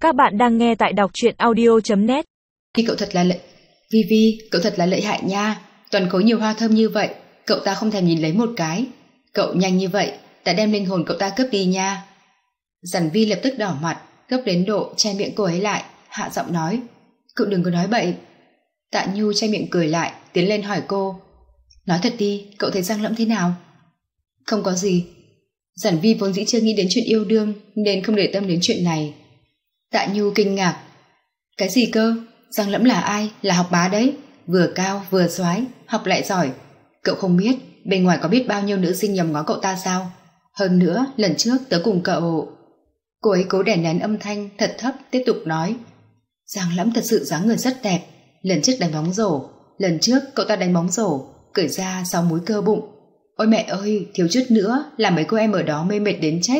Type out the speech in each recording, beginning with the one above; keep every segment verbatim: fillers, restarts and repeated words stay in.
Các bạn đang nghe tại đọc truyện audio chấm net. Vi cậu thật là lợi... Vi Vi, cậu thật là lợi hại nha. Toàn khối nhiều hoa thơm như vậy, cậu ta không thèm nhìn lấy một cái. Cậu nhanh như vậy, đã đem linh hồn cậu ta cướp đi nha. Giản Vi lập tức đỏ mặt, gấp đến độ che miệng cô ấy lại, hạ giọng nói: Cậu đừng có nói bậy. Tạ Nhu che miệng cười lại, tiến lên hỏi cô: Nói thật đi, cậu thấy Giang Lẫm thế nào? Không có gì. Giản Vi vốn dĩ chưa nghĩ đến chuyện yêu đương nên không để tâm đến chuyện này. Tạ Nhu kinh ngạc: Cái gì cơ? Giang Lẫm là ai? Là học bá đấy, vừa cao vừa soái, học lại giỏi. Cậu không biết bên ngoài có biết bao nhiêu nữ sinh nhòm ngó cậu ta sao? Hơn nữa lần trước tớ cùng cậu... Cô ấy cố đè nén âm thanh thật thấp, tiếp tục nói: Giang Lẫm thật sự dáng người rất đẹp. Lần trước đánh bóng rổ, lần trước cậu ta đánh bóng rổ cởi ra sáu múi cơ bụng. Ôi mẹ ơi, thiếu chút nữa làm mấy cô em ở đó mê mệt đến chết.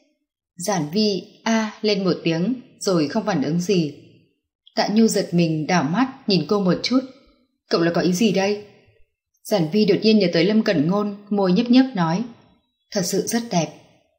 Giản Vi a lên một tiếng rồi không phản ứng gì. Tạ Nhu giật mình đảo mắt nhìn cô một chút. Cậu là có ý gì đây? Giản Vi đột nhiên nhớ tới Lâm Cẩn Ngôn, môi nhấp nhấp nói: Thật sự rất đẹp.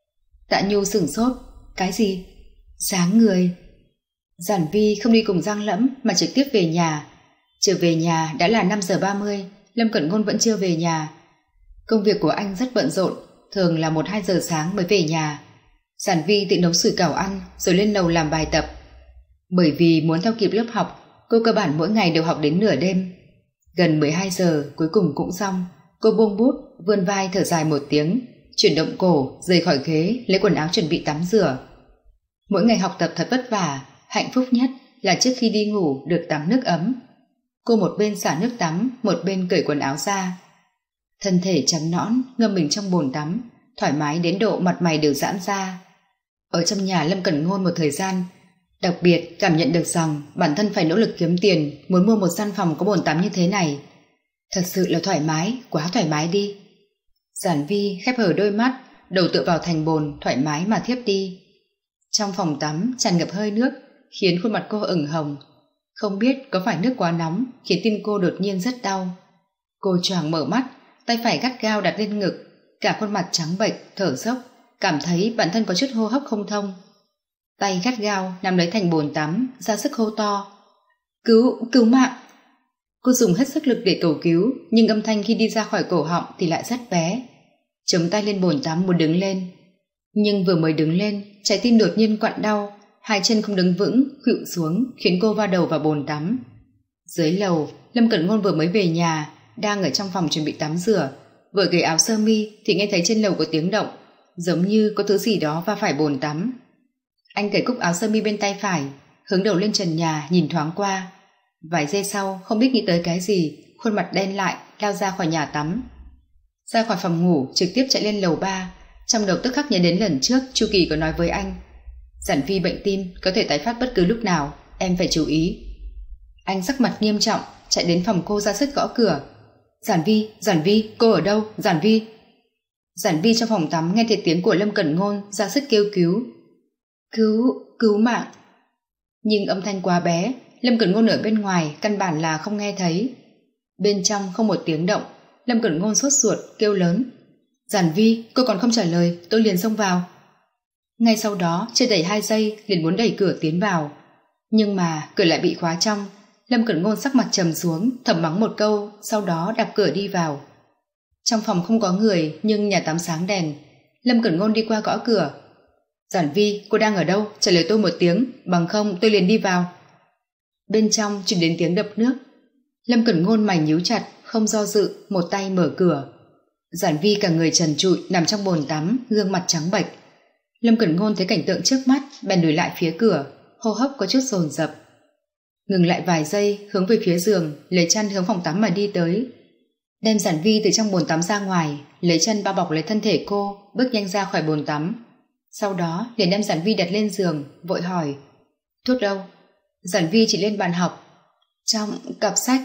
Tạ Nhu sửng sốt: Cái gì? Dáng người. Giản Vi không đi cùng Giang Lẫm mà trực tiếp về nhà. Trở về nhà đã là năm giờ ba mươi, Lâm Cẩn Ngôn vẫn chưa về nhà. Công việc của anh rất bận rộn, thường là một hai giờ sáng mới về nhà. Giản Vi tự nấu sủi cảo ăn rồi lên lầu làm bài tập. Bởi vì muốn theo kịp lớp học, cô cơ bản mỗi ngày đều học đến nửa đêm. Gần mười hai giờ cuối cùng cũng xong. Cô buông bút, vươn vai thở dài một tiếng, chuyển động cổ, rời khỏi ghế, lấy quần áo chuẩn bị tắm rửa. Mỗi ngày học tập thật vất vả, hạnh phúc nhất là trước khi đi ngủ được tắm nước ấm. Cô một bên xả nước tắm, một bên cởi quần áo ra. Thân thể trắng nõn ngâm mình trong bồn tắm, thoải mái đến độ mặt mày đều giãn ra. Ở trong nhà Lâm Cẩn Ngôn một thời gian, đặc biệt cảm nhận được rằng bản thân phải nỗ lực kiếm tiền muốn mua một gian phòng có bồn tắm như thế này. Thật sự là thoải mái, quá thoải mái đi. Giản Vi khép hờ đôi mắt, đầu tựa vào thành bồn, thoải mái mà thiếp đi. Trong phòng tắm tràn ngập hơi nước, khiến khuôn mặt cô ửng hồng. Không biết có phải nước quá nóng khiến tim cô đột nhiên rất đau. Cô choàng mở mắt, tay phải gắt gao đặt lên ngực, cả khuôn mặt trắng bệch, thở dốc, cảm thấy bản thân có chút hô hấp không thông. Tay gắt gao nắm lấy thành bồn tắm, ra sức hô to: Cứu, cứu mạng! Cô dùng hết sức lực để cầu cứu, nhưng âm thanh khi đi ra khỏi cổ họng thì lại rất bé. Chống tay lên bồn tắm muốn đứng lên, nhưng vừa mới đứng lên, trái tim đột nhiên quặn đau, hai chân không đứng vững, khuỵu xuống, khiến cô va đầu vào bồn tắm. Dưới lầu, Lâm Cẩn Ngôn vừa mới về nhà, đang ở trong phòng chuẩn bị tắm rửa, vừa cởi áo sơ mi thì nghe thấy trên lầu có tiếng động, giống như có thứ gì đó va phải bồn tắm. Anh cởi cúc áo sơ mi bên tay phải, hướng đầu lên trần nhà nhìn thoáng qua. Vài giây sau không biết nghĩ tới cái gì, khuôn mặt đen lại, lao ra khỏi nhà tắm. Ra khỏi phòng ngủ, trực tiếp chạy lên lầu ba, trong đầu tức khắc nhớ đến lần trước Chu Kỳ có nói với anh: Giản Vi bệnh tim có thể tái phát bất cứ lúc nào, em phải chú ý. Anh sắc mặt nghiêm trọng, chạy đến phòng cô ra sức gõ cửa. Giản Vi, Giản Vi, cô ở đâu? Giản Vi. Giản Vi trong phòng tắm nghe thấy tiếng của Lâm Cẩn Ngôn, ra sức kêu cứu. Cứu, cứu mạng. Nhưng âm thanh quá bé, Lâm Cẩn Ngôn ở bên ngoài căn bản là không nghe thấy. Bên trong không một tiếng động, Lâm Cẩn Ngôn sốt ruột kêu lớn: Giản Vi, cô còn không trả lời, tôi liền xông vào. Ngay sau đó chưa đầy hai giây liền muốn đẩy cửa tiến vào, nhưng mà cửa lại bị khóa trong. Lâm Cẩn Ngôn sắc mặt trầm xuống, thầm mắng một câu, sau đó đạp cửa đi vào. Trong phòng không có người, nhưng nhà tắm sáng đèn. Lâm Cẩn Ngôn đi qua gõ cửa. Giản Vi, cô đang ở đâu? Trả lời tôi một tiếng, bằng không tôi liền đi vào. Bên trong truyền đến tiếng đập nước. Lâm Cẩn Ngôn mày nhíu chặt, không do dự, một tay mở cửa. Giản Vi cả người trần trụi nằm trong bồn tắm, gương mặt trắng bệch. Lâm Cẩn Ngôn thấy cảnh tượng trước mắt, bèn lùi lại phía cửa, hô hấp có chút dồn dập. Ngừng lại vài giây, hướng về phía giường, lấy chăn hướng phòng tắm mà đi tới. Đem Giản Vi từ trong bồn tắm ra ngoài, lấy chân bao bọc lấy thân thể cô, bước nhanh ra khỏi bồn tắm. Sau đó liền đem Giản Vi đặt lên giường, vội hỏi: Thuốc đâu? Giản Vi chỉ lên bàn học. Trong cặp sách.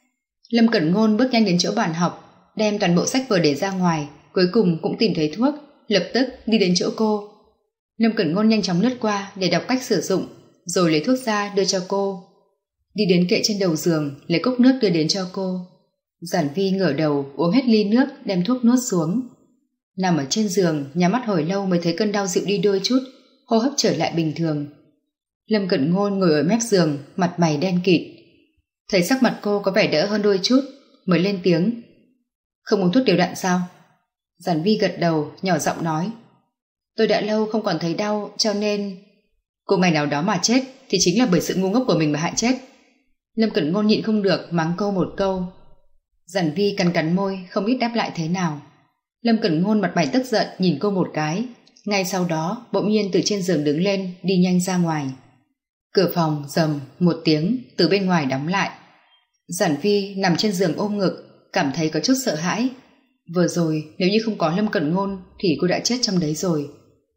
Lâm Cẩn Ngôn bước nhanh đến chỗ bàn học, đem toàn bộ sách vở để ra ngoài, cuối cùng cũng tìm thấy thuốc, lập tức đi đến chỗ cô. Lâm Cẩn Ngôn nhanh chóng lướt qua để đọc cách sử dụng, rồi lấy thuốc ra đưa cho cô. Đi đến kệ trên đầu giường, lấy cốc nước đưa đến cho cô. Giản Vi ngửa đầu uống hết ly nước, đem thuốc nuốt xuống. Nằm ở trên giường, nhắm mắt hồi lâu mới thấy cơn đau dịu đi đôi chút, hô hấp trở lại bình thường. Lâm Cẩn Ngôn ngồi ở mép giường, mặt mày đen kịt. Thấy sắc mặt cô có vẻ đỡ hơn đôi chút, mới lên tiếng. Không uống thuốc đều đặn sao? Giản Vi gật đầu, nhỏ giọng nói. Tôi đã lâu không còn thấy đau, cho nên... Cô ngày nào đó mà chết thì chính là bởi sự ngu ngốc của mình mà hại chết. Lâm Cẩn Ngôn nhịn không được mắng cô một câu. Giản Vi cắn cắn môi, không biết đáp lại thế nào. Lâm Cẩn Ngôn mặt mày tức giận nhìn cô một cái. Ngay sau đó bỗng nhiên từ trên giường đứng lên, đi nhanh ra ngoài. Cửa phòng rầm một tiếng từ bên ngoài đóng lại. Giản Vi nằm trên giường ôm ngực, cảm thấy có chút sợ hãi. Vừa rồi nếu như không có Lâm Cẩn Ngôn thì cô đã chết trong đấy rồi.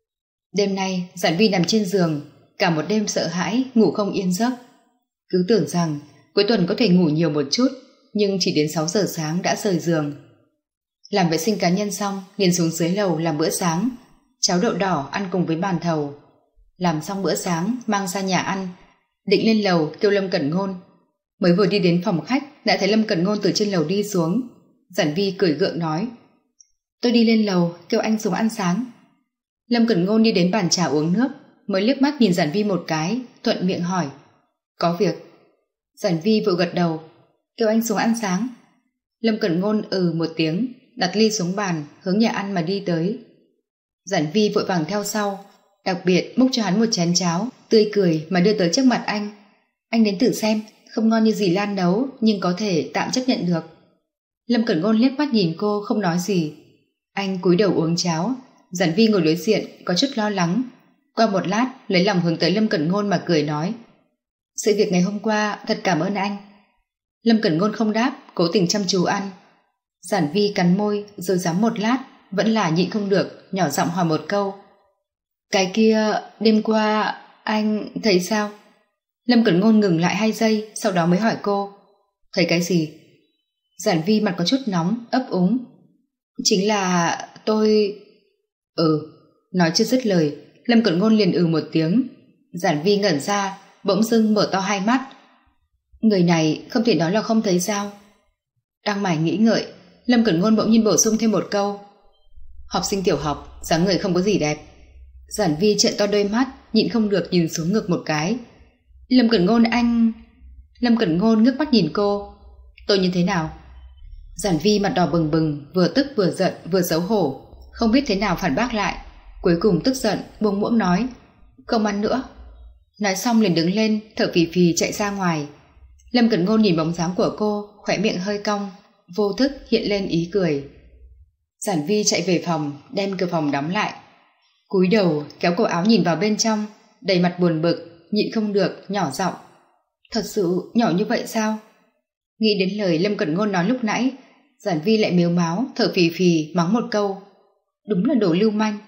Đêm nay Giản Vi nằm trên giường, cả một đêm sợ hãi, ngủ không yên giấc. Cứ tưởng rằng cuối tuần có thể ngủ nhiều một chút, nhưng chỉ đến sáu giờ sáng đã rời giường. Làm vệ sinh cá nhân xong, liền xuống dưới lầu làm bữa sáng. Cháo đậu đỏ ăn cùng với bàn thầu. Làm xong bữa sáng, mang ra nhà ăn, định lên lầu kêu Lâm Cẩn Ngôn. Mới vừa đi đến phòng khách, đã thấy Lâm Cẩn Ngôn từ trên lầu đi xuống. Giản Vi cười gượng nói. Tôi đi lên lầu, kêu anh xuống ăn sáng. Lâm Cẩn Ngôn đi đến bàn trà uống nước, mới liếc mắt nhìn Giản Vi một cái, thuận miệng hỏi. Có việc? Giản Vi vội gật đầu. Kêu anh xuống ăn sáng. Lâm Cẩn Ngôn ừ một tiếng, đặt ly xuống bàn, hướng nhà ăn mà đi tới. Giản Vi vội vàng theo sau, đặc biệt múc cho hắn một chén cháo, tươi cười mà đưa tới trước mặt anh. Anh đến thử xem, không ngon như dì Lan nấu, nhưng có thể tạm chấp nhận được. Lâm Cẩn Ngôn liếc mắt nhìn cô, không nói gì. Anh cúi đầu uống cháo. Giản Vi ngồi đối diện, có chút lo lắng. Qua một lát, lấy lòng hướng tới Lâm Cẩn Ngôn mà cười nói. Sự việc ngày hôm qua, thật cảm ơn anh. Lâm Cẩn Ngôn không đáp, cố tình chăm chú ăn. Giản Vi cắn môi, rồi dám một lát, vẫn là nhịn không được, nhỏ giọng hỏi một câu. Cái kia, đêm qua, anh thấy sao? Lâm Cẩn Ngôn ngừng lại hai giây, sau đó mới hỏi cô. Thấy cái gì? Giản Vi mặt có chút nóng, ấp úng. Chính là tôi... Ừ, nói chưa dứt lời, Lâm Cẩn Ngôn liền ừ một tiếng. Giản Vi ngẩn ra, bỗng dưng mở to hai mắt. Người này không thể nói là không thấy sao? Đang mải nghĩ ngợi, Lâm Cẩn Ngôn bỗng nhiên bổ sung thêm một câu. Học sinh tiểu học, dáng người không có gì đẹp. Giản Vi trợn to đôi mắt, nhịn không được nhìn xuống ngực một cái. Lâm Cẩn Ngôn anh... Lâm Cẩn Ngôn ngước mắt nhìn cô. Tôi như thế nào? Giản Vi mặt đỏ bừng bừng, vừa tức vừa giận vừa xấu hổ, không biết thế nào phản bác lại. Cuối cùng tức giận buông muỗng nói. Không ăn nữa. Nói xong liền đứng lên, thở phì phì chạy ra ngoài. Lâm Cẩn Ngôn nhìn bóng dáng của cô, khóe miệng hơi cong, vô thức hiện lên ý cười. Giản Vi chạy về phòng, đem cửa phòng đóng lại. Cúi đầu kéo cổ áo nhìn vào bên trong, đầy mặt buồn bực, nhịn không được, nhỏ giọng. Thật sự nhỏ như vậy sao? Nghĩ đến lời Lâm Cẩn Ngôn nói lúc nãy, Giản Vi lại mếu máo, thở phì phì mắng một câu. Đúng là đồ lưu manh.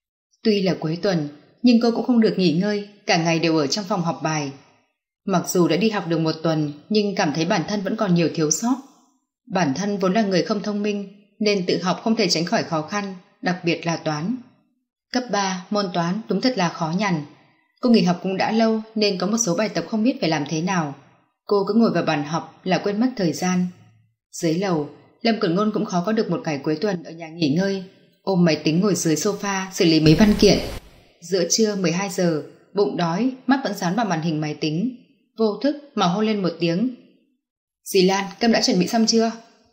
Tuy là cuối tuần, nhưng cô cũng không được nghỉ ngơi, cả ngày đều ở trong phòng học bài. Mặc dù đã đi học được một tuần, nhưng cảm thấy bản thân vẫn còn nhiều thiếu sót. Bản thân vốn là người không thông minh, nên tự học không thể tránh khỏi khó khăn, đặc biệt là toán. Cấp ba, môn toán đúng thật là khó nhằn. Cô nghỉ học cũng đã lâu nên có một số bài tập không biết phải làm thế nào. Cô cứ ngồi vào bàn học là quên mất thời gian. Dưới lầu, Lâm Cẩn Ngôn cũng khó có được một ngày cuối tuần ở nhà nghỉ ngơi, ôm máy tính ngồi dưới sofa xử lý mấy văn kiện. Giữa trưa mười hai giờ, bụng đói, mắt vẫn dán vào màn hình máy tính, vô thức mà hô lên một tiếng. Dì Lan, cơm đã chuẩn bị xong chưa?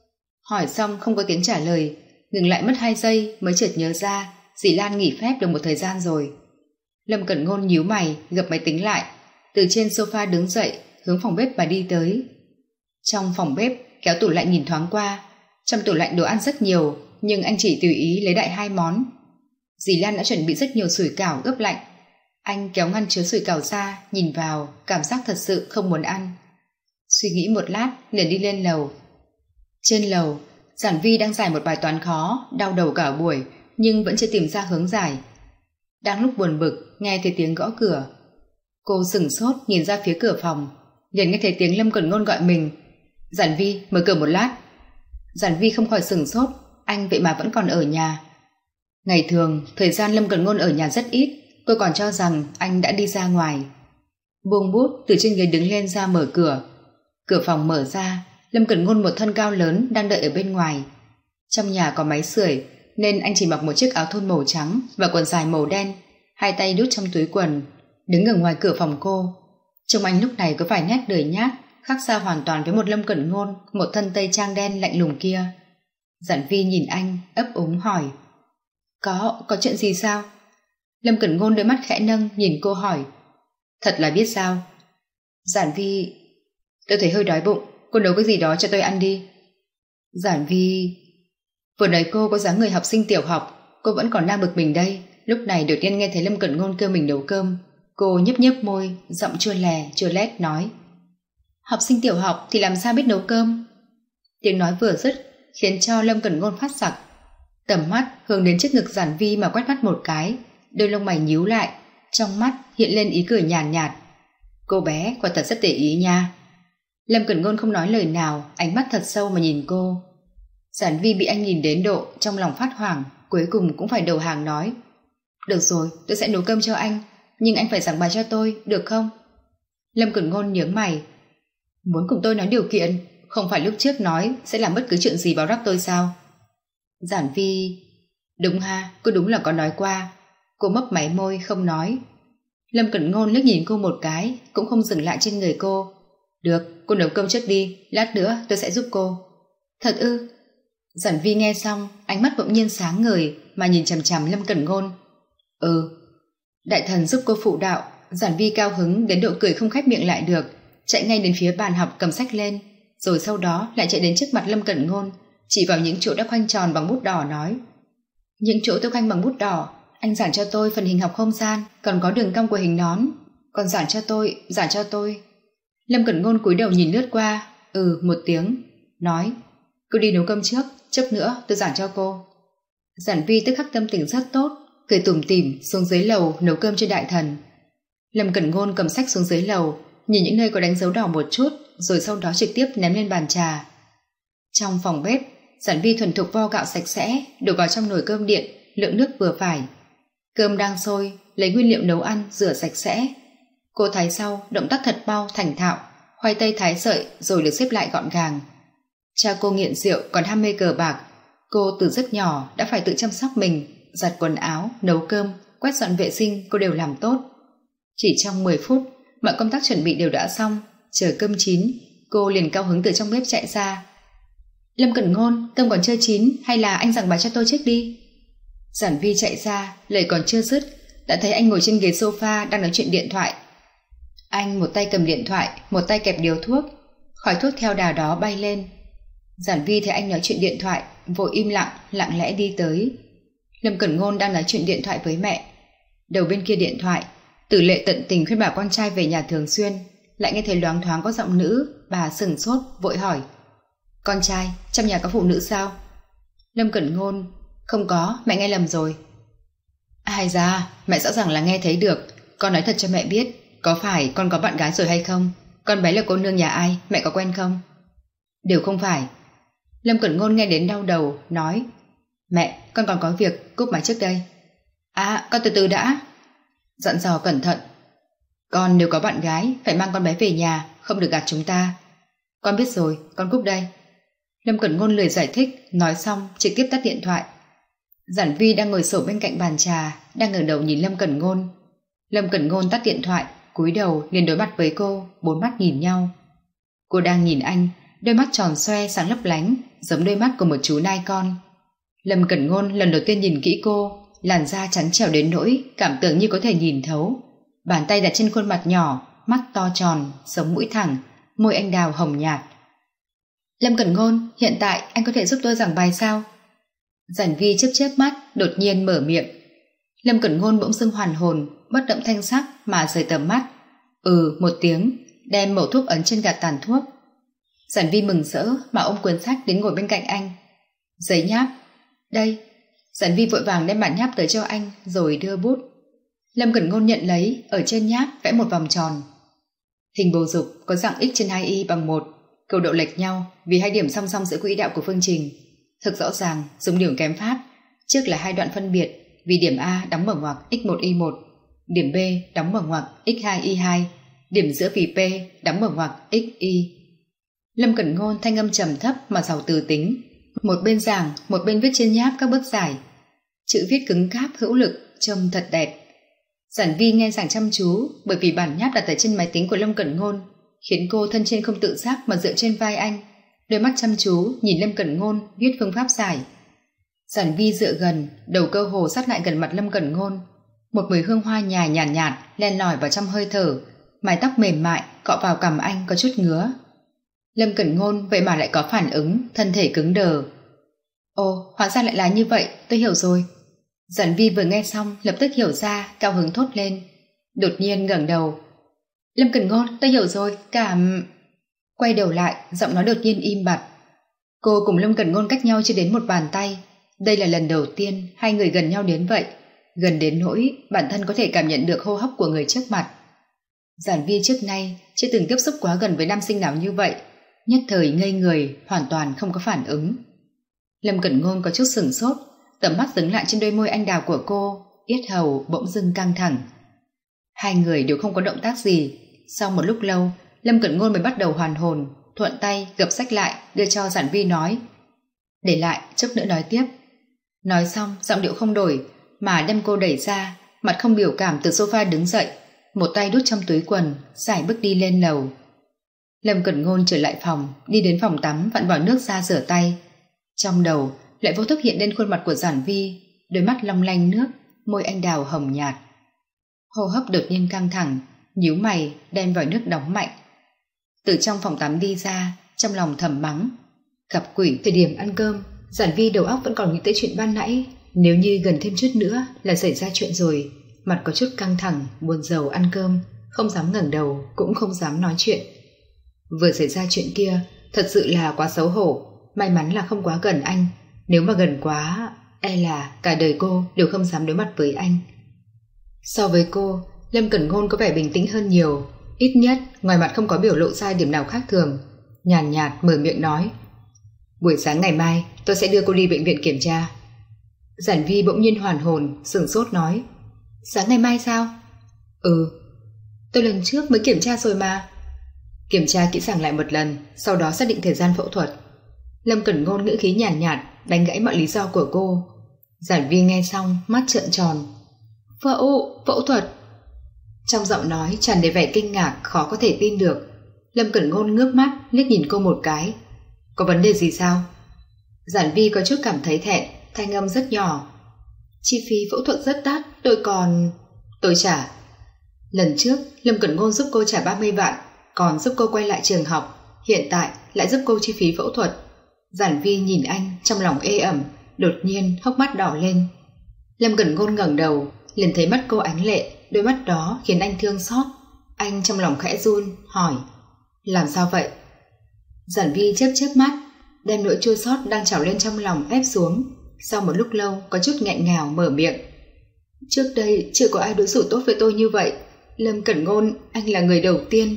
Hỏi xong không có tiếng trả lời, ngừng lại mất hai giây mới chợt nhớ ra dì Lan nghỉ phép được một thời gian rồi. Lâm Cẩn Ngôn nhíu mày, gập máy tính lại, từ trên sofa đứng dậy, hướng phòng bếp mà đi tới. Trong phòng bếp, kéo tủ lạnh nhìn thoáng qua, trong tủ lạnh đồ ăn rất nhiều, nhưng anh chỉ tùy ý lấy đại hai món. Dì Lan đã chuẩn bị rất nhiều sủi cảo ướp lạnh. Anh kéo ngăn chứa sủi cảo ra, nhìn vào, cảm giác thật sự không muốn ăn. Suy nghĩ một lát, liền đi lên lầu. Trên lầu, Giản Vi đang giải một bài toán khó, đau đầu cả buổi, nhưng vẫn chưa tìm ra hướng giải. Đang lúc buồn bực, nghe thấy tiếng gõ cửa. Cô sửng sốt nhìn ra phía cửa phòng, liền nghe thấy tiếng Lâm Cẩn Ngôn gọi mình. Giản Vi, mở cửa một lát. Giản Vi không khỏi sửng sốt, anh vậy mà vẫn còn ở nhà. Ngày thường, thời gian Lâm Cẩn Ngôn ở nhà rất ít, cô còn cho rằng anh đã đi ra ngoài. Buông bút từ trên ghế đứng lên ra mở cửa. Cửa phòng mở ra, Lâm Cẩn Ngôn một thân cao lớn đang đợi ở bên ngoài. Trong nhà có máy sưởi nên anh chỉ mặc một chiếc áo thun màu trắng và quần dài màu đen, hai tay đút trong túi quần. đứng ở ngoài cửa phòng cô. Trông anh lúc này có vài nét lười nhác, khác xa hoàn toàn với một Lâm Cẩn Ngôn, một thân tây trang đen lạnh lùng kia. Giản Vi nhìn anh, ấp úng hỏi. Có, có chuyện gì sao? Lâm Cẩn Ngôn đôi mắt khẽ nâng nhìn cô hỏi. Thật là biết sao? Giản Vi... Tôi thấy hơi đói bụng, cô nấu cái gì đó cho tôi ăn đi. Giản Vi... Vừa nãy cô có dáng người học sinh tiểu học, cô vẫn còn đang bực mình đây. Lúc này đột nhiên nghe thấy Lâm Cẩn Ngôn kêu mình nấu cơm. Cô nhấp nhấp môi, giọng chua lè, chua lét nói. Học sinh tiểu học thì làm sao biết nấu cơm? Tiếng nói vừa dứt khiến cho Lâm Cẩn Ngôn phát sặc. Tầm mắt hướng đến trước ngực Giản Vi mà quét mắt một cái, đôi lông mày nhíu lại, trong mắt hiện lên ý cười nhàn nhạt, nhạt. Cô bé quả thật rất để ý nha. Lâm Cẩn Ngôn không nói lời nào, ánh mắt thật sâu mà nhìn cô. Giản Vi bị anh nhìn đến độ trong lòng phát hoảng, cuối cùng cũng phải đầu hàng nói. Được rồi, tôi sẽ nấu cơm cho anh, nhưng anh phải giảng bài cho tôi, được không? Lâm Cẩn Ngôn nhướng mày. Muốn cùng tôi nói điều kiện, không phải lúc trước nói sẽ làm bất cứ chuyện gì báo đáp tôi sao? Giản Vi... Đúng ha, cô đúng là có nói qua. Cô mấp máy môi không nói. Lâm Cẩn Ngôn liếc nhìn cô một cái, cũng không dừng lại trên người cô. Được, cô nấu cơm trước đi, lát nữa tôi sẽ giúp cô. Thật ư? Giản Vi nghe xong, ánh mắt bỗng nhiên sáng ngời mà nhìn chằm chằm Lâm Cẩn Ngôn. Ừ. Đại thần giúp cô phụ đạo. Giản Vi cao hứng đến độ cười không khép miệng lại được, chạy ngay đến phía bàn học cầm sách lên, rồi sau đó lại chạy đến trước mặt Lâm Cẩn Ngôn, chỉ vào những chỗ đã khoanh tròn bằng bút đỏ nói. Những chỗ tôi khoanh bằng bút đỏ, anh giảng cho tôi phần hình học không gian, còn có đường cong của hình nón, còn giảng cho tôi, giảng cho tôi. Lâm Cẩn Ngôn cúi đầu nhìn lướt qua, ừ một tiếng, nói. Cô đi nấu cơm trước, chút nữa tôi giảng cho cô. Giản Vi tức khắc tâm tình rất tốt, cười tủm tỉm xuống dưới lầu nấu cơm cho đại thần. Lâm Cẩn Ngôn cầm sách xuống dưới lầu, nhìn những nơi có đánh dấu đỏ một chút, rồi sau đó trực tiếp ném lên bàn trà. Trong phòng bếp, Giản Vi thuần thục vo gạo sạch sẽ, đổ vào trong nồi cơm điện, lượng nước vừa phải. Cơm đang sôi, lấy nguyên liệu nấu ăn rửa sạch sẽ. Cô thái sau, động tác thật mau thành thạo, khoai tây thái sợi rồi được xếp lại gọn gàng. Cha cô nghiện rượu còn ham mê cờ bạc, cô từ rất nhỏ đã phải tự chăm sóc mình, giặt quần áo, nấu cơm, quét dọn vệ sinh cô đều làm tốt. Chỉ trong mười phút, mọi công tác chuẩn bị đều đã xong, chờ cơm chín, cô liền cao hứng từ trong bếp chạy ra. Lâm Cẩn Ngôn, cơm còn chưa chín, hay là anh giảng bài cho tôi trước đi? Giản Vi chạy ra, lời còn chưa dứt, đã thấy anh ngồi trên ghế sofa đang nói chuyện điện thoại. Anh một tay cầm điện thoại, một tay kẹp điếu thuốc, khói thuốc theo đà đó bay lên. Giản Vi thấy anh nói chuyện điện thoại, vội im lặng, lặng lẽ đi tới. Lâm Cẩn Ngôn đang nói chuyện điện thoại với mẹ. Đầu bên kia điện thoại, Tử Lệ tận tình khuyên bảo con trai về nhà thường xuyên, lại nghe thấy loáng thoáng có giọng nữ, bà sửng sốt, vội hỏi. Con trai, trong nhà có phụ nữ sao? Lâm Cẩn Ngôn, không có, mẹ nghe lầm rồi. Ai da, mẹ rõ ràng là nghe thấy được, con nói thật cho mẹ biết, có phải con có bạn gái rồi hay không? Con bé là cô nương nhà ai, mẹ có quen không? Đều không phải. Lâm Cẩn Ngôn nghe đến đau đầu, nói. Mẹ, con còn có việc, cúp máy trước đây. À, con từ từ đã. Dặn dò cẩn thận. Con nếu có bạn gái, phải mang con bé về nhà, không được gạt chúng ta. Con biết rồi, con cúp đây. Lâm Cẩn Ngôn lười giải thích, nói xong trực tiếp tắt điện thoại. Giản Vi đang ngồi sổ bên cạnh bàn trà, đang ngẩng đầu nhìn Lâm Cẩn Ngôn. Lâm Cẩn Ngôn tắt điện thoại, cúi đầu liền đối mặt với cô, bốn mắt nhìn nhau. Cô đang nhìn anh, đôi mắt tròn xoe sáng lấp lánh, giống đôi mắt của một chú nai con. Lâm Cẩn Ngôn lần đầu tiên nhìn kỹ cô, làn da trắng trẻo đến nỗi cảm tưởng như có thể nhìn thấu. Bàn tay đặt trên khuôn mặt nhỏ, mắt to tròn, sống mũi thẳng, môi anh đào hồng nhạt. Lâm Cẩn Ngôn, hiện tại anh có thể giúp tôi giảng bài sao? Giản Vi chớp chớp mắt, đột nhiên mở miệng. Lâm Cẩn Ngôn bỗng dưng hoàn hồn, bất động thanh sắc mà rời tầm mắt. Ừ một tiếng, đem mẩu thuốc ấn trên gạt tàn thuốc. Giản Vi mừng rỡ mà ôm cuốn sách đến ngồi bên cạnh anh. Giấy nháp. Đây. Giản Vi vội vàng đem bản nháp tới cho anh, rồi đưa bút. Lâm Cẩn Ngôn nhận lấy, ở trên nháp vẽ một vòng tròn. Hình bầu dục có dạng x trên hai y bằng một, cầu độ lệch nhau vì hai điểm song song giữa quỹ đạo của phương trình. Thực rõ ràng dùng điểm kém pháp, trước là hai đoạn phân biệt, vì điểm A đóng mở ngoặc x một y một, điểm B đóng mở ngoặc x hai y hai, điểm giữa vì P đóng mở ngoặc x y. Lâm Cẩn Ngôn thanh âm trầm thấp mà giàu từ tính, một bên giảng, một bên viết trên nháp các bước giải. Chữ viết cứng cáp hữu lực, trông thật đẹp. Giản Vi nghe giảng chăm chú, bởi vì bản nháp đặt ở trên máy tính của Lâm Cẩn Ngôn khiến cô thân trên không tự giác mà dựa trên vai anh, đôi mắt chăm chú nhìn Lâm Cẩn Ngôn viết phương pháp giải. Giản Vi dựa gần, đầu cơ hồ sát lại gần mặt Lâm Cẩn Ngôn. Một mùi hương hoa nhài nhàn nhạt, nhạt len lỏi vào trong hơi thở, mái tóc mềm mại cọ vào cằm anh có chút ngứa. Lâm Cẩn Ngôn vậy mà lại có phản ứng, thân thể cứng đờ. Ồ, hóa ra lại là như vậy, tôi hiểu rồi. Giản Vi vừa nghe xong lập tức hiểu ra, cao hứng thốt lên, đột nhiên ngẩng đầu. Lâm Cẩn Ngôn, tôi hiểu rồi, cảm... Quay đầu lại, giọng nói đột nhiên im bặt. Cô cùng Lâm Cẩn Ngôn cách nhau chưa đến một bàn tay. Đây là lần đầu tiên hai người gần nhau đến vậy, gần đến nỗi bản thân có thể cảm nhận được hô hấp của người trước mặt. Giản Vi trước nay chưa từng tiếp xúc quá gần với nam sinh nào như vậy, nhất thời ngây người, hoàn toàn không có phản ứng. Lâm Cẩn Ngôn có chút sửng sốt, tầm mắt dừng lại trên đôi môi anh đào của cô, yết hầu bỗng dưng căng thẳng. Hai người đều không có động tác gì. Sau một lúc lâu, Lâm Cẩn Ngôn mới bắt đầu hoàn hồn, thuận tay gập sách lại đưa cho Giản Vi nói, để lại, chốc nữa nói tiếp. Nói xong, giọng điệu không đổi mà đem cô đẩy ra, mặt không biểu cảm từ sofa đứng dậy, một tay đút trong túi quần, sải bước đi lên lầu. Lâm Cẩn Ngôn trở lại phòng, đi đến phòng tắm vặn vòi nước ra rửa tay. Trong đầu lại vô thức hiện lên khuôn mặt của Giản Vi, đôi mắt long lanh nước, môi anh đào hồng nhạt. Hô hấp đột nhiên căng thẳng, nhíu mày đem vòi nước đóng mạnh. Từ trong phòng tắm đi ra, trong lòng thầm mắng, gặp quỷ. Thời điểm ăn cơm, Giản Vi đầu óc vẫn còn nghĩ tới chuyện ban nãy, nếu như gần thêm chút nữa là xảy ra chuyện rồi. Mặt có chút căng thẳng, buồn rầu ăn cơm, không dám ngẩng đầu, cũng không dám nói chuyện. Vừa xảy ra chuyện kia, thật sự là quá xấu hổ. May mắn là không quá gần anh, nếu mà gần quá, e là cả đời cô đều không dám đối mặt với anh. So với cô, Lâm Cẩn Ngôn có vẻ bình tĩnh hơn nhiều, ít nhất ngoài mặt không có biểu lộ ra điểm nào khác thường. Nhàn nhạt, nhạt mở miệng nói, buổi sáng ngày mai tôi sẽ đưa cô đi bệnh viện kiểm tra. Giản Vi bỗng nhiên hoàn hồn, sửng sốt nói, sáng ngày mai sao? Ừ, tôi lần trước mới kiểm tra rồi mà. Kiểm tra kỹ càng lại một lần, sau đó xác định thời gian phẫu thuật. Lâm Cẩn Ngôn ngữ khí nhàn nhạt, nhạt đánh gãy mọi lý do của cô. Giản Vi nghe xong mắt trợn tròn. Phẫu, phẫu thuật. Trong giọng nói tràn đầy vẻ kinh ngạc, khó có thể tin được. Lâm Cẩn Ngôn ngước mắt liếc nhìn cô một cái. Có vấn đề gì sao? Giản Vi có chút cảm thấy thẹn, thanh âm rất nhỏ. Chi phí phẫu thuật rất đắt, tôi còn... Tôi trả. Lần trước Lâm Cẩn Ngôn giúp cô trả ba mươi vạn, còn giúp cô quay lại trường học, hiện tại lại giúp cô chi phí phẫu thuật. Giản Vi nhìn anh trong lòng ê ẩm, đột nhiên hốc mắt đỏ lên. Lâm Cẩn Ngôn ngẩng đầu, liền thấy mắt cô ánh lệ, đôi mắt đó khiến anh thương xót. Anh trong lòng khẽ run, hỏi, làm sao vậy? Giản Vi chớp chớp mắt, đem nỗi chua xót đang trào lên trong lòng ép xuống. Sau một lúc lâu có chút nghẹn ngào mở miệng, trước đây chưa có ai đối xử tốt với tôi như vậy. Lâm Cẩn Ngôn, anh là người đầu tiên.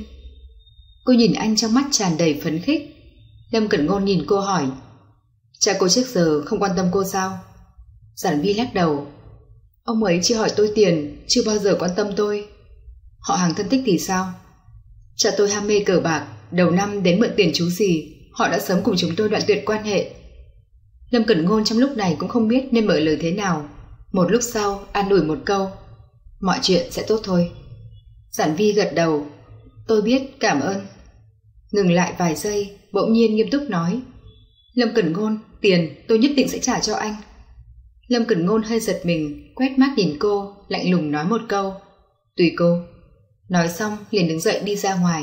Cô nhìn anh trong mắt tràn đầy phấn khích. Lâm Cẩn Ngôn nhìn cô hỏi, cha cô trước giờ không quan tâm cô sao? Giản Vi lắc đầu, ông ấy chỉ hỏi tôi tiền, chưa bao giờ quan tâm tôi. Họ hàng thân thích thì sao? Cha tôi ham mê cờ bạc, đầu năm đến mượn tiền chú gì, họ đã sớm cùng chúng tôi đoạn tuyệt quan hệ. Lâm Cẩn Ngôn trong lúc này cũng không biết nên mở lời thế nào. Một lúc sau an ủi một câu, mọi chuyện sẽ tốt thôi. Giản Vi gật đầu, tôi biết, cảm ơn. Ngừng lại vài giây, bỗng nhiên nghiêm túc nói, Lâm Cẩn Ngôn, tiền tôi nhất định sẽ trả cho anh. Lâm Cẩn Ngôn hơi giật mình, quét mắt nhìn cô, lạnh lùng nói một câu, tùy cô. Nói xong liền đứng dậy đi ra ngoài.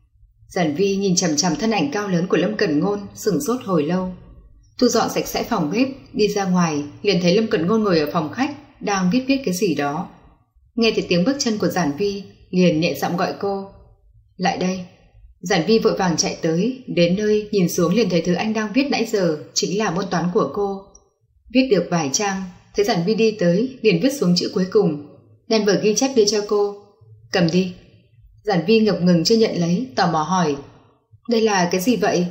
Giản Vi nhìn chằm chằm thân ảnh cao lớn của Lâm Cẩn Ngôn, sửng sốt hồi lâu. Thu dọn sạch sẽ phòng bếp, đi ra ngoài liền thấy Lâm Cẩn Ngôn ngồi ở phòng khách, đang viết viết cái gì đó. Nghe thấy tiếng bước chân của Giản Vi, liền nhẹ giọng gọi cô, lại đây. Giản Vi vội vàng chạy tới, đến nơi nhìn xuống liền thấy thứ anh đang viết nãy giờ chính là môn toán của cô. Viết được vài trang, thấy Giản Vi đi tới, liền viết xuống chữ cuối cùng, đem vở ghi chép đưa cho cô, cầm đi. Giản Vi ngập ngừng chưa nhận lấy, tò mò hỏi, đây là cái gì vậy?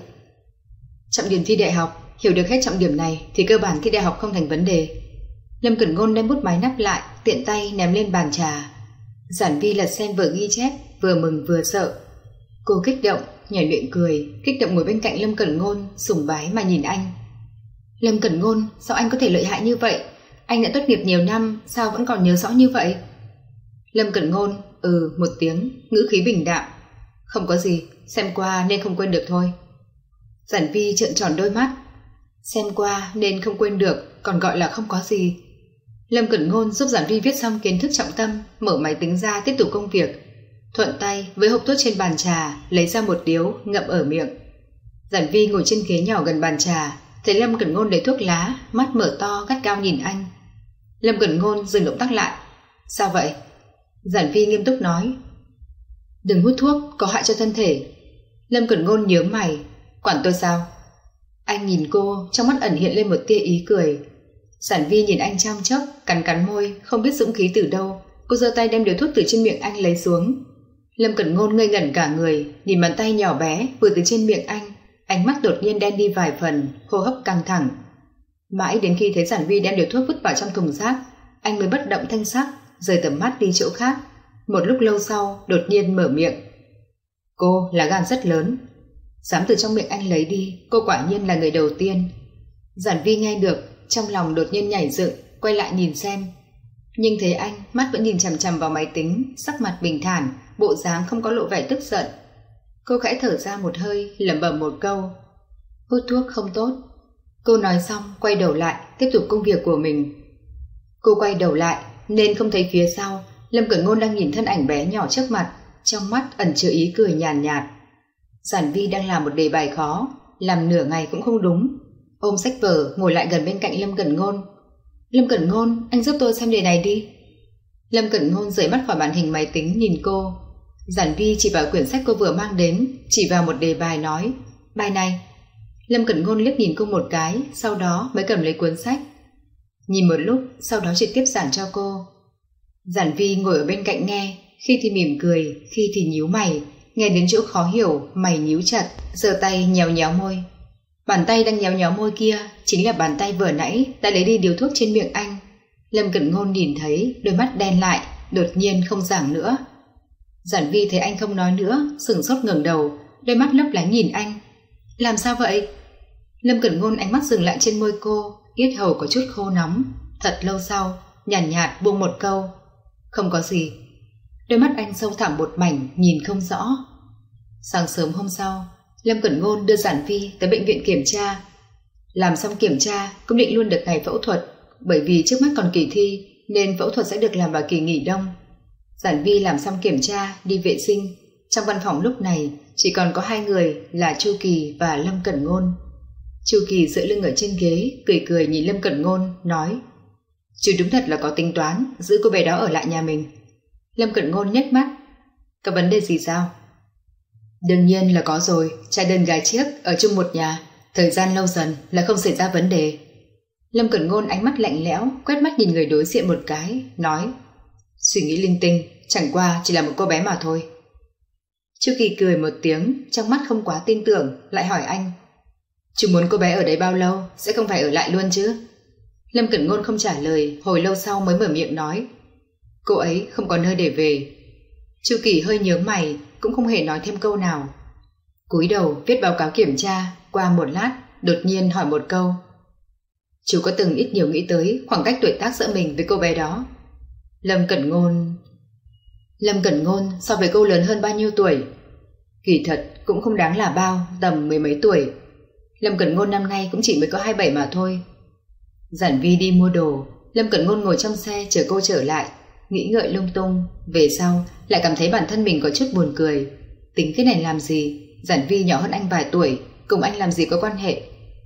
Trọng điểm thi đại học, hiểu được hết trọng điểm này thì cơ bản thi đại học không thành vấn đề. Lâm Cẩn Ngôn đem bút máy nắp lại, tiện tay ném lên bàn trà. Giản Vi lật xem vở ghi chép, vừa mừng vừa sợ. Cô kích động, nhảy miệng cười, kích động ngồi bên cạnh Lâm Cẩn Ngôn, sùng bái mà nhìn anh. Lâm Cẩn Ngôn, sao anh có thể lợi hại như vậy? Anh đã tốt nghiệp nhiều năm, sao vẫn còn nhớ rõ như vậy? Lâm Cẩn Ngôn ừ một tiếng, ngữ khí bình đạm. Không có gì, xem qua nên không quên được thôi. Giản Vi trợn tròn đôi mắt. Xem qua nên không quên được, còn gọi là không có gì. Lâm Cẩn Ngôn giúp Giản Vi viết xong kiến thức trọng tâm, mở máy tính ra tiếp tục công việc. Thuận tay với hộp thuốc trên bàn trà, lấy ra một điếu ngậm ở miệng. Giản Vi ngồi trên ghế nhỏ gần bàn trà, thấy Lâm Cẩn Ngôn lấy thuốc lá, mắt mở to gắt gao nhìn anh. Lâm Cẩn Ngôn dừng động tác lại. Sao vậy? Giản Vi nghiêm túc nói. Đừng hút thuốc, có hại cho thân thể. Lâm Cẩn Ngôn nhướng mày. Quản tôi sao? Anh nhìn cô, trong mắt ẩn hiện lên một tia ý cười. Giản Vi nhìn anh chăm chốc, cắn cắn môi, không biết dũng khí từ đâu. Cô giơ tay đem điếu thuốc từ trên miệng anh lấy xuống. Lâm Cẩn Ngôn ngây ngẩn cả người, nhìn bàn tay nhỏ bé vừa từ trên miệng anh, ánh mắt đột nhiên đen đi vài phần, hô hấp căng thẳng. Mãi đến khi thấy Giản Vi đem điếu thuốc vứt vào trong thùng rác, anh mới bất động thanh sắc, rời tầm mắt đi chỗ khác. Một lúc lâu sau, đột nhiên mở miệng. Cô là gan rất lớn, dám từ trong miệng anh lấy đi, cô quả nhiên là người đầu tiên. Giản Vi nghe được, trong lòng đột nhiên nhảy dựng, quay lại nhìn xem. Nhưng thấy anh mắt vẫn nhìn chằm chằm vào máy tính, sắc mặt bình thản, bộ dáng không có lộ vẻ tức giận. Cô khẽ thở ra một hơi, lẩm bẩm một câu. Hút thuốc không tốt. Cô nói xong, quay đầu lại, tiếp tục công việc của mình. Cô quay đầu lại, nên không thấy phía sau, Lâm Cẩn Ngôn đang nhìn thân ảnh bé nhỏ trước mặt, trong mắt ẩn chứa ý cười nhàn nhạt, nhạt. Giản Vi đang làm một đề bài khó, làm nửa ngày cũng không đúng. Ôm sách vở, ngồi lại gần bên cạnh Lâm Cẩn Ngôn. Lâm Cẩn Ngôn, anh giúp tôi xem đề này đi. Lâm Cẩn Ngôn rời mắt khỏi màn hình máy tính nhìn cô. Giản Vi chỉ vào quyển sách cô vừa mang đến, chỉ vào một đề bài nói. Bài này. Lâm Cẩn Ngôn liếc nhìn cô một cái, sau đó mới cầm lấy cuốn sách. Nhìn một lúc, sau đó trực tiếp giảng cho cô. Giản Vi ngồi ở bên cạnh nghe, khi thì mỉm cười, khi thì nhíu mày, nghe đến chỗ khó hiểu, mày nhíu chặt, giơ tay nhéo nhéo môi. Bàn tay đang nhéo nhéo môi kia chính là bàn tay vừa nãy đã lấy đi điếu thuốc trên miệng anh. Lâm Cẩn Ngôn nhìn thấy, đôi mắt đen lại, đột nhiên không giảng nữa. Giản Vi thấy anh không nói nữa, sửng sốt ngẩng đầu, đôi mắt lấp lánh nhìn anh. Làm sao vậy? Lâm Cẩn Ngôn ánh mắt dừng lại trên môi cô, yết hầu có chút khô nóng. Thật lâu sau, nhàn nhạt, nhạt buông một câu. Không có gì. Đôi mắt anh sâu thẳm một mảnh, nhìn không rõ. Sáng sớm hôm sau, Lâm Cẩn Ngôn đưa Giản Vi tới bệnh viện kiểm tra. Làm xong kiểm tra, cũng định luôn được ngày phẫu thuật, bởi vì trước mắt còn kỳ thi nên phẫu thuật sẽ được làm vào kỳ nghỉ đông. Giản Vi làm xong kiểm tra, đi vệ sinh. Trong văn phòng lúc này chỉ còn có hai người là Chu Kỳ và Lâm Cẩn Ngôn. Chu Kỳ dựa lưng ở trên ghế, cười cười nhìn Lâm Cẩn Ngôn, nói. Chú đúng thật là có tính toán, giữ cô bé đó ở lại nhà mình. Lâm Cẩn Ngôn nhếch mắt. Có vấn đề gì sao? Đương nhiên là có rồi, trai đơn gái chiếc, ở chung một nhà, thời gian lâu dần là không xảy ra vấn đề. Lâm Cẩn Ngôn ánh mắt lạnh lẽo, quét mắt nhìn người đối diện một cái, nói. Suy nghĩ linh tinh, chẳng qua chỉ là một cô bé mà thôi. Chu Kỳ cười một tiếng, trong mắt không quá tin tưởng, lại hỏi anh. Chú muốn cô bé ở đấy bao lâu, sẽ không phải ở lại luôn chứ? Lâm Cẩn Ngôn không trả lời, hồi lâu sau mới mở miệng nói. Cô ấy không có nơi để về. Chu Kỳ hơi nhướng mày, cũng không hề nói thêm câu nào. Cúi đầu viết báo cáo kiểm tra, qua một lát, đột nhiên hỏi một câu. Chú có từng ít nhiều nghĩ tới khoảng cách tuổi tác giữa mình với cô bé đó? Lâm Cẩn Ngôn... Lâm Cẩn Ngôn so với cô lớn hơn bao nhiêu tuổi? Kỳ thật cũng không đáng là bao, tầm mười mấy tuổi. Lâm Cẩn Ngôn năm nay cũng chỉ mới có hai mươi bảy mà thôi. Giản Vi đi mua đồ, Lâm Cẩn Ngôn ngồi trong xe chờ cô trở lại, nghĩ ngợi lung tung, về sau lại cảm thấy bản thân mình có chút buồn cười. Tính cái này làm gì? Giản Vi nhỏ hơn anh vài tuổi, cùng anh làm gì có quan hệ?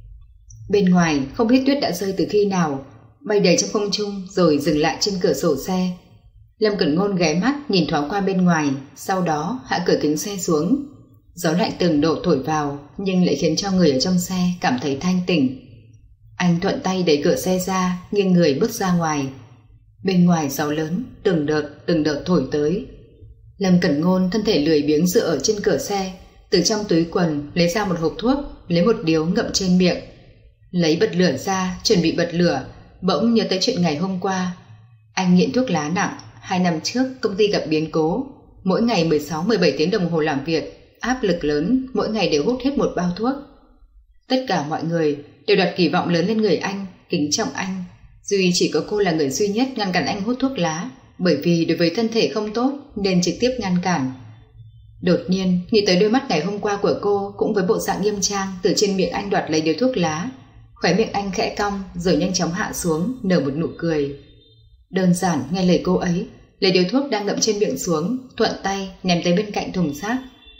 Bên ngoài không biết tuyết đã rơi từ khi nào, bay đầy trong không trung rồi dừng lại trên cửa sổ xe. Lâm Cẩn Ngôn ghé mắt nhìn thoáng qua bên ngoài, sau đó hạ cửa kính xe xuống. Gió lạnh từng độ thổi vào, nhưng lại khiến cho người ở trong xe cảm thấy thanh tỉnh. Anh thuận tay đẩy cửa xe ra, nghiêng người bước ra ngoài. Bên ngoài gió lớn, từng đợt từng đợt thổi tới. Lâm Cẩn Ngôn thân thể lười biếng dựa ở trên cửa xe, từ trong túi quần lấy ra một hộp thuốc, lấy một điếu ngậm trên miệng. Lấy bật lửa ra, chuẩn bị bật lửa, bỗng nhớ tới chuyện ngày hôm qua. Anh nghiện thuốc lá nặng, hai năm trước công ty gặp biến cố, mỗi ngày mười sáu mười bảy tiếng đồng hồ làm việc, áp lực lớn, mỗi ngày đều hút hết một bao thuốc. Tất cả mọi người đều đặt kỳ vọng lớn lên người anh, kính trọng anh. Duy chỉ có cô là người duy nhất ngăn cản anh hút thuốc lá. bởi vì đối với thân thể không tốt nên trực tiếp ngăn cản. Đột nhiên nghĩ tới đôi mắt ngày hôm qua của cô cũng với bộ dạng nghiêm trang từ trên miệng anh đoạt lấy điếu thuốc lá. Khóe miệng anh khẽ cong rồi nhanh chóng hạ xuống, nở một nụ cười. Đơn giản nghe lời cô ấy, lấy điếu thuốc đang ngậm trên miệng xuống, thuận tay ném tới bên cạnh thùng rác.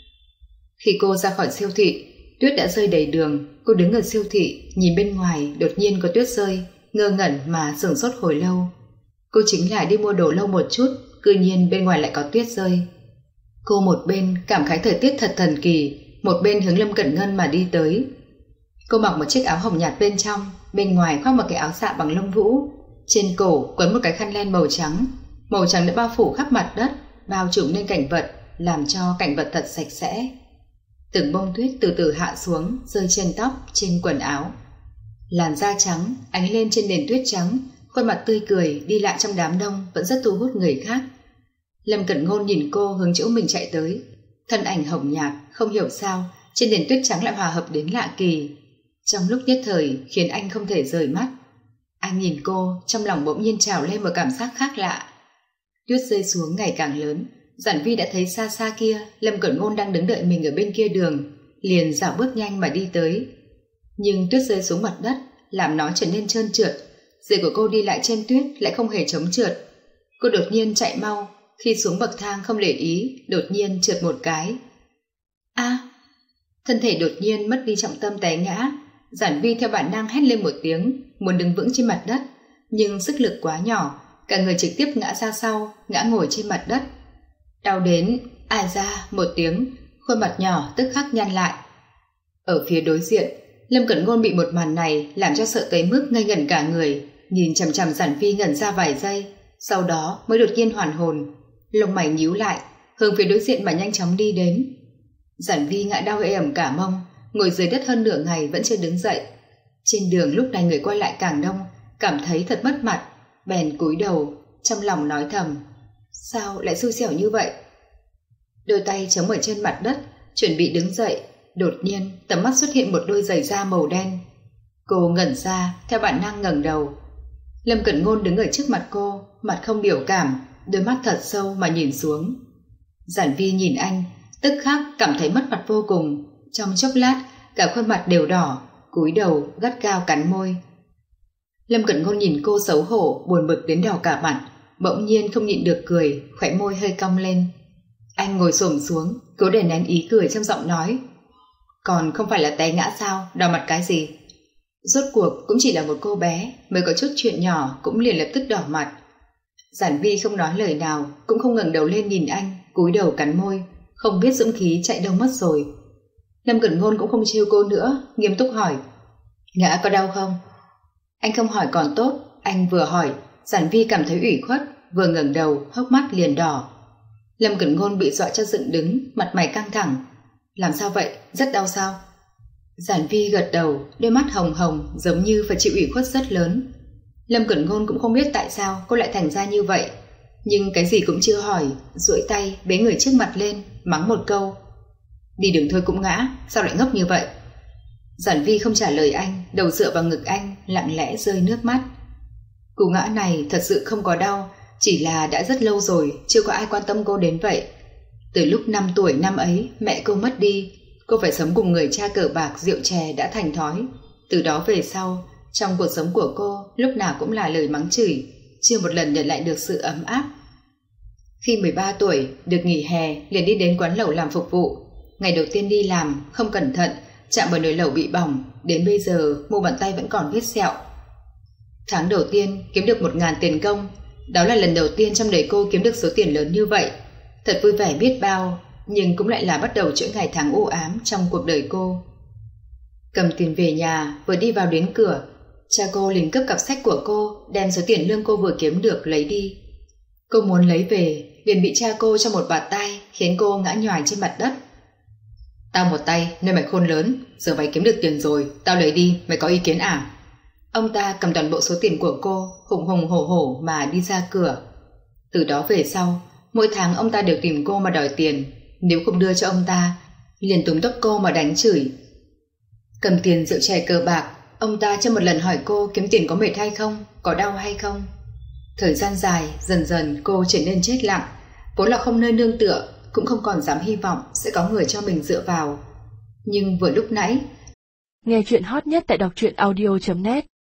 Khi cô ra khỏi siêu thị, tuyết đã rơi đầy đường. Cô đứng ở siêu thị, nhìn bên ngoài đột nhiên có tuyết rơi, ngơ ngẩn mà sửng sốt hồi lâu. Cô chính là đi mua đồ lâu một chút, cư nhiên bên ngoài lại có tuyết rơi. Cô một bên cảm khái thời tiết thật thần kỳ, một bên hướng Lâm Cẩn Ngân mà đi tới. Cô mặc một chiếc áo hồng nhạt bên trong, bên ngoài khoác một cái áo xạ bằng lông vũ, trên cổ quấn một cái khăn len màu trắng. Màu trắng đã bao phủ khắp mặt đất, bao trùm lên cảnh vật, làm cho cảnh vật thật sạch sẽ. Từng bông tuyết từ từ hạ xuống, rơi trên tóc, trên quần áo. Làn da trắng ánh lên trên nền tuyết trắng, khuôn mặt tươi cười đi lại trong đám đông vẫn rất thu hút người khác. Lâm Cẩn Ngôn nhìn cô hướng chỗ mình chạy tới, thân ảnh hồng nhạt không hiểu sao trên nền tuyết trắng lại hòa hợp đến lạ kỳ, trong lúc nhất thời khiến anh không thể rời mắt. Anh nhìn cô, trong lòng bỗng nhiên trào lên một cảm giác khác lạ. Tuyết rơi xuống ngày càng lớn, Giản Vi đã thấy xa xa kia Lâm Cẩn Ngôn đang đứng đợi mình ở bên kia đường, liền dạo bước nhanh mà đi tới. Nhưng tuyết rơi xuống mặt đất làm nó trở nên trơn trượt, giày của cô đi lại trên tuyết lại không hề chống trượt. Cô đột nhiên chạy mau, khi xuống bậc thang không để ý, đột nhiên trượt một cái. A! À, thân thể đột nhiên mất đi trọng tâm té ngã. Giản Vi theo bản năng hét lên một tiếng, muốn đứng vững trên mặt đất, nhưng sức lực quá nhỏ, cả người trực tiếp ngã ra sau, ngã ngồi trên mặt đất. Đau đến, ai ra một tiếng, khuôn mặt nhỏ tức khắc nhăn lại. Ở phía đối diện, Lâm Cẩn Ngôn bị một màn này làm cho sợ tới mức ngây ngẩn cả người, nhìn chằm chằm Giản Vi ngẩn ra vài giây, sau đó mới đột nhiên hoàn hồn, lông mày nhíu lại, hướng phía đối diện mà nhanh chóng đi đến. Giản Vi ngã đau ê ẩm cả mông, ngồi dưới đất hơn nửa ngày vẫn chưa đứng dậy. Trên đường lúc này người qua lại càng đông, cảm thấy thật mất mặt, bèn cúi đầu, trong lòng nói thầm, sao lại xui xẻo như vậy? Đôi tay chống ở trên mặt đất, chuẩn bị đứng dậy, đột nhiên tầm mắt xuất hiện một đôi giày da màu đen. Cô ngẩn ra, theo bản năng ngẩng đầu. Lâm Cẩn Ngôn đứng ở trước mặt cô, mặt không biểu cảm, đôi mắt thật sâu mà nhìn xuống. Giản Vi nhìn anh, tức khắc cảm thấy mất mặt vô cùng, trong chốc lát cả khuôn mặt đều đỏ, cúi đầu gắt gao cắn môi. Lâm Cẩn Ngôn nhìn cô xấu hổ, buồn bực đến đỏ cả mặt, bỗng nhiên không nhịn được cười, khóe môi hơi cong lên. Anh ngồi xổm xuống, cố để nén ý cười trong giọng nói, còn không phải là té ngã sao, đỏ mặt cái gì? Rốt cuộc cũng chỉ là một cô bé, mới có chút chuyện nhỏ cũng liền lập tức đỏ mặt. Giản Vi không nói lời nào, cũng không ngẩng đầu lên nhìn anh, cúi đầu cắn môi, không biết dũng khí chạy đâu mất rồi. Lâm Cẩn Ngôn cũng không trêu cô nữa, nghiêm túc hỏi, ngã có đau không? Anh không hỏi còn tốt, anh vừa hỏi, Giản Vi cảm thấy ủy khuất, vừa ngẩng đầu, hốc mắt liền đỏ. Lâm Cẩn Ngôn bị dọa cho dựng đứng, mặt mày căng thẳng. Làm sao vậy, rất đau sao? Giản Vi gật đầu, đôi mắt hồng hồng giống như phải chịu ủy khuất rất lớn. Lâm Cẩn Ngôn cũng không biết tại sao cô lại thành ra như vậy, nhưng cái gì cũng chưa hỏi, duỗi tay bế người trước mặt lên, mắng một câu, đi đường thôi cũng ngã, sao lại ngốc như vậy? Giản Vi không trả lời anh, đầu dựa vào ngực anh, lặng lẽ rơi nước mắt. Cú ngã này thật sự không có đau, chỉ là đã rất lâu rồi chưa có ai quan tâm cô đến vậy. Từ lúc năm tuổi năm ấy mẹ cô mất đi, cô phải sống cùng người cha cờ bạc rượu chè đã thành thói. Từ đó về sau, trong cuộc sống của cô lúc nào cũng là lời mắng chửi, chưa một lần nhận lại được sự ấm áp. Khi mười ba tuổi, được nghỉ hè liền đi đến quán lẩu làm phục vụ. Ngày đầu tiên đi làm, không cẩn thận, chạm vào nồi lẩu bị bỏng, đến bây giờ mu bàn tay vẫn còn vết sẹo. Tháng đầu tiên kiếm được một ngàn tiền công, đó là lần đầu tiên trong đời cô kiếm được số tiền lớn như vậy. Thật vui vẻ biết bao, nhưng cũng lại là bắt đầu chuỗi ngày tháng u ám trong cuộc đời cô. Cầm tiền về nhà, vừa đi vào đến cửa, cha cô liền cướp cặp sách của cô, đem số tiền lương cô vừa kiếm được lấy đi. Cô muốn lấy về, liền bị cha cô cho một bạt tay, khiến cô ngã nhoài trên mặt đất. Tao một tay nên mày khôn lớn, giờ mày kiếm được tiền rồi, tao lấy đi, mày có ý kiến à? Ông ta cầm toàn bộ số tiền của cô, hùng hùng hổ hổ mà đi ra cửa. Từ đó về sau, mỗi tháng ông ta đều tìm cô mà đòi tiền, nếu không đưa cho ông ta, liền túm tóc cô mà đánh chửi. Cầm tiền rượu chè cờ bạc, ông ta chưa một lần hỏi cô kiếm tiền có mệt hay không, có đau hay không. Thời gian dài, dần dần cô trở nên chết lặng, vốn là không nơi nương tựa, cũng không còn dám hy vọng sẽ có người cho mình dựa vào. Nhưng vừa lúc nãy, nghe chuyện hot nhất tại đọc truyện audio chấm net